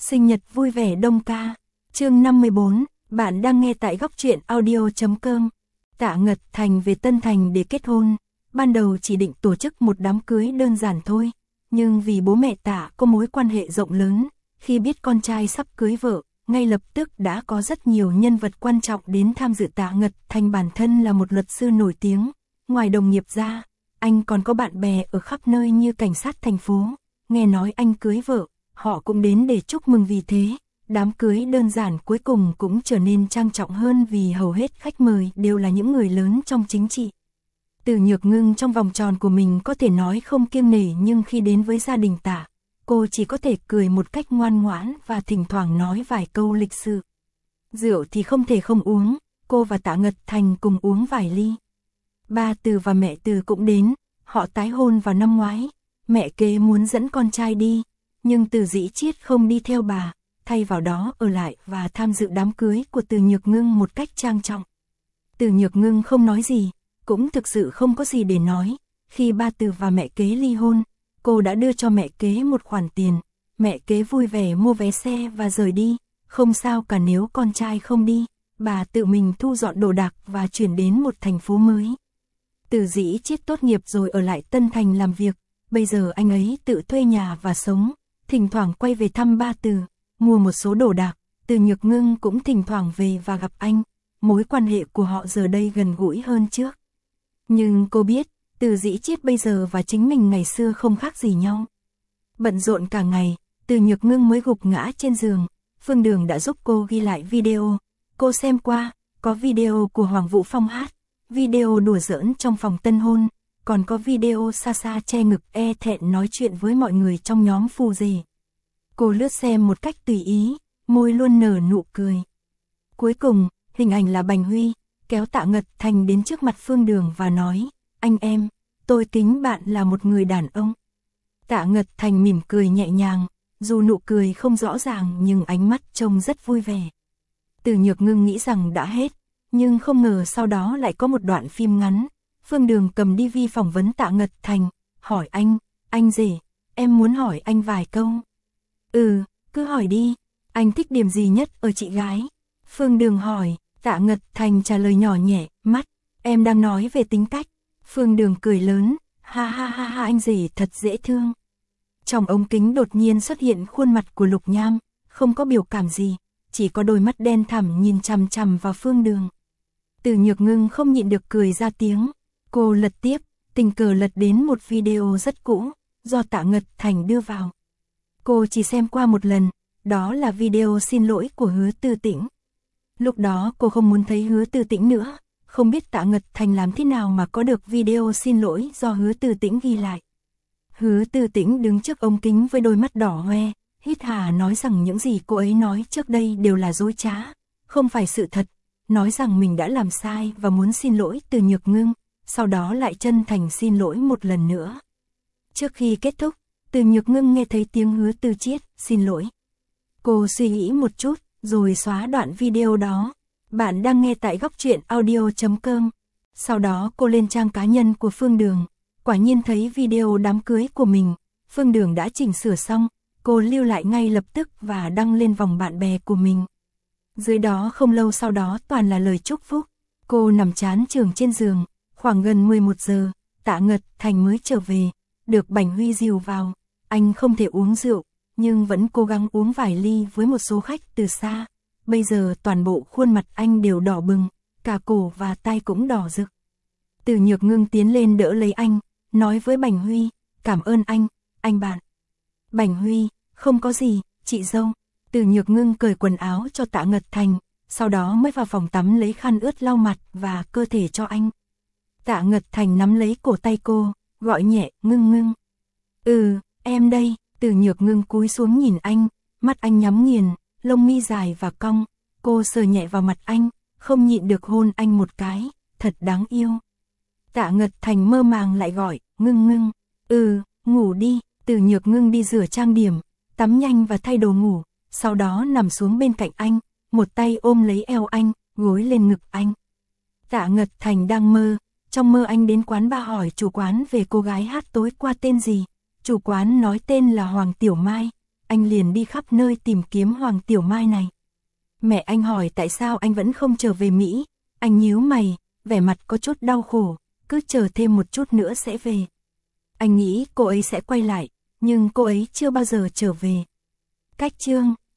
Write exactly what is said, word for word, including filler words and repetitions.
Sinh nhật vui vẻ Đông ca. Chương năm mươi bốn, bạn đang nghe tại góc truyện audio chấm com. Tạ Ngật Thành về Tân Thành để kết hôn. Ban đầu chỉ định tổ chức một đám cưới đơn giản thôi, nhưng vì bố mẹ Tạ có mối quan hệ rộng lớn, khi biết con trai sắp cưới vợ, ngay lập tức đã có rất nhiều nhân vật quan trọng đến tham dự. Tạ Ngật Thành bản thân là một luật sư nổi tiếng, ngoài đồng nghiệp ra, anh còn có bạn bè ở khắp nơi như cảnh sát thành phố. Nghe nói anh cưới vợ, họ cũng đến để chúc mừng. Vì thế, đám cưới đơn giản cuối cùng cũng trở nên trang trọng hơn vì hầu hết khách mời đều là những người lớn trong chính trị. Từ Nhược Ngưng trong vòng tròn của mình có thể nói không kiêng nể, nhưng khi đến với gia đình Tạ, cô chỉ có thể cười một cách ngoan ngoãn và thỉnh thoảng nói vài câu lịch sự. Rượu thì không thể không uống, cô và Tạ Ngật Thành cùng uống vài ly. Ba Từ và mẹ Từ cũng đến, họ tái hôn vào năm ngoái. Mẹ kế muốn dẫn con trai đi, nhưng Từ Dĩ Chiết không đi theo bà, thay vào đó ở lại và tham dự đám cưới của Từ Nhược Ngưng một cách trang trọng. Từ Nhược Ngưng không nói gì, cũng thực sự không có gì để nói. Khi ba Từ và mẹ kế ly hôn, cô đã đưa cho mẹ kế một khoản tiền. Mẹ kế vui vẻ mua vé xe và rời đi, không sao cả nếu con trai không đi. Bà tự mình thu dọn đồ đạc và chuyển đến một thành phố mới. Từ Dĩ Chiết tốt nghiệp rồi ở lại Tân Thành làm việc. Bây giờ anh ấy tự thuê nhà và sống, thỉnh thoảng quay về thăm ba Từ, mua một số đồ đạc. Từ Nhược Ngưng cũng thỉnh thoảng về và gặp anh. Mối quan hệ của họ giờ đây gần gũi hơn trước. Nhưng cô biết, Từ Dĩ Chiết bây giờ và chính mình ngày xưa không khác gì nhau. Bận rộn cả ngày, Từ Nhược Ngưng mới gục ngã trên giường. Phương Đường đã giúp cô ghi lại video. Cô xem qua, có video của Hoàng Vũ Phong hát, video đùa giỡn trong phòng tân hôn, còn có video xa xa che ngực e thẹn nói chuyện với mọi người trong nhóm phù rể. Cô lướt xem một cách tùy ý, môi luôn nở nụ cười. Cuối cùng, hình ảnh là Bành Huy, kéo Tạ Ngật Thành đến trước mặt Phương Đường và nói, anh em, tôi kính bạn là một người đàn ông. Tạ Ngật Thành mỉm cười nhẹ nhàng, dù nụ cười không rõ ràng nhưng ánh mắt trông rất vui vẻ. Từ Nhược Ngưng nghĩ rằng đã hết, nhưng không ngờ sau đó lại có một đoạn phim ngắn. Phương Đường cầm đê vê phỏng vấn Tạ Ngật Thành, hỏi anh, anh rể, em muốn hỏi anh vài câu. Ừ, cứ hỏi đi, anh thích điểm gì nhất ở chị gái? Phương Đường hỏi, Tạ Ngật Thành trả lời nhỏ nhẹ, mắt, em đang nói về tính cách. Phương Đường cười lớn, ha ha ha ha, anh rể thật dễ thương. Trong ống kính đột nhiên xuất hiện khuôn mặt của Lục Nham, không có biểu cảm gì, chỉ có đôi mắt đen thẳm nhìn chằm chằm vào Phương Đường. Từ Nhược Ngưng không nhịn được cười ra tiếng. Cô lật tiếp, tình cờ lật đến một video rất cũ, do Tạ Ngật Thành đưa vào. Cô chỉ xem qua một lần, đó là video xin lỗi của Hứa Tư Tĩnh. Lúc đó cô không muốn thấy Hứa Tư Tĩnh nữa, không biết Tạ Ngật Thành làm thế nào mà có được video xin lỗi do Hứa Tư Tĩnh ghi lại. Hứa Tư Tĩnh đứng trước ống kính với đôi mắt đỏ hoe, hít hà nói rằng những gì cô ấy nói trước đây đều là dối trá, không phải sự thật, nói rằng mình đã làm sai và muốn xin lỗi Từ Nhược Ngưng. Sau đó lại chân thành xin lỗi một lần nữa. Trước khi kết thúc, Từ Nhược Ngưng nghe thấy tiếng Hứa Tư Chiết, xin lỗi. Cô suy nghĩ một chút, rồi xóa đoạn video đó. Bạn đang nghe tại góc truyện audio chấm com. Sau đó cô lên trang cá nhân của Phương Đường, quả nhiên thấy video đám cưới của mình. Phương Đường đã chỉnh sửa xong, cô lưu lại ngay lập tức và đăng lên vòng bạn bè của mình. Dưới đó không lâu sau đó toàn là lời chúc phúc. Cô nằm chán chường trên giường. Khoảng gần mười một giờ, Tạ Ngật Thành mới trở về, được Bành Huy dìu vào. Anh không thể uống rượu, nhưng vẫn cố gắng uống vài ly với một số khách từ xa. Bây giờ toàn bộ khuôn mặt anh đều đỏ bừng, cả cổ và tai cũng đỏ rực. Từ Nhược Ngưng tiến lên đỡ lấy anh, nói với Bành Huy, cảm ơn anh, anh bạn. Bành Huy, không có gì, chị dâu. Từ Nhược Ngưng cởi quần áo cho Tạ Ngật Thành, sau đó mới vào phòng tắm lấy khăn ướt lau mặt và cơ thể cho anh. Tạ Ngật Thành nắm lấy cổ tay cô, gọi nhẹ, Ngưng Ngưng. Ừ, em đây. Từ Nhược Ngưng cúi xuống nhìn anh, mắt anh nhắm nghiền, lông mi dài và cong. Cô sờ nhẹ vào mặt anh, không nhịn được hôn anh một cái, thật đáng yêu. Tạ Ngật Thành mơ màng lại gọi, Ngưng Ngưng. Ừ, ngủ đi. Từ Nhược Ngưng đi rửa trang điểm, tắm nhanh và thay đồ ngủ, sau đó nằm xuống bên cạnh anh, một tay ôm lấy eo anh, gối lên ngực anh. Tạ Ngật Thành đang mơ. Trong mơ anh đến quán bar hỏi chủ quán về cô gái hát tối qua tên gì. Chủ quán nói tên là Hoàng Tiểu Mai. anh liền đi khắp nơi tìm kiếm Hoàng Tiểu Mai này. Mẹ anh hỏi tại sao anh vẫn không trở về Mỹ, anh nhíu mày, vẻ mặt có chút đau khổ, cứ chờ thêm một chút nữa sẽ về. Anh nghĩ cô ấy sẽ quay lại, nhưng cô ấy chưa bao giờ trở về. Cách chương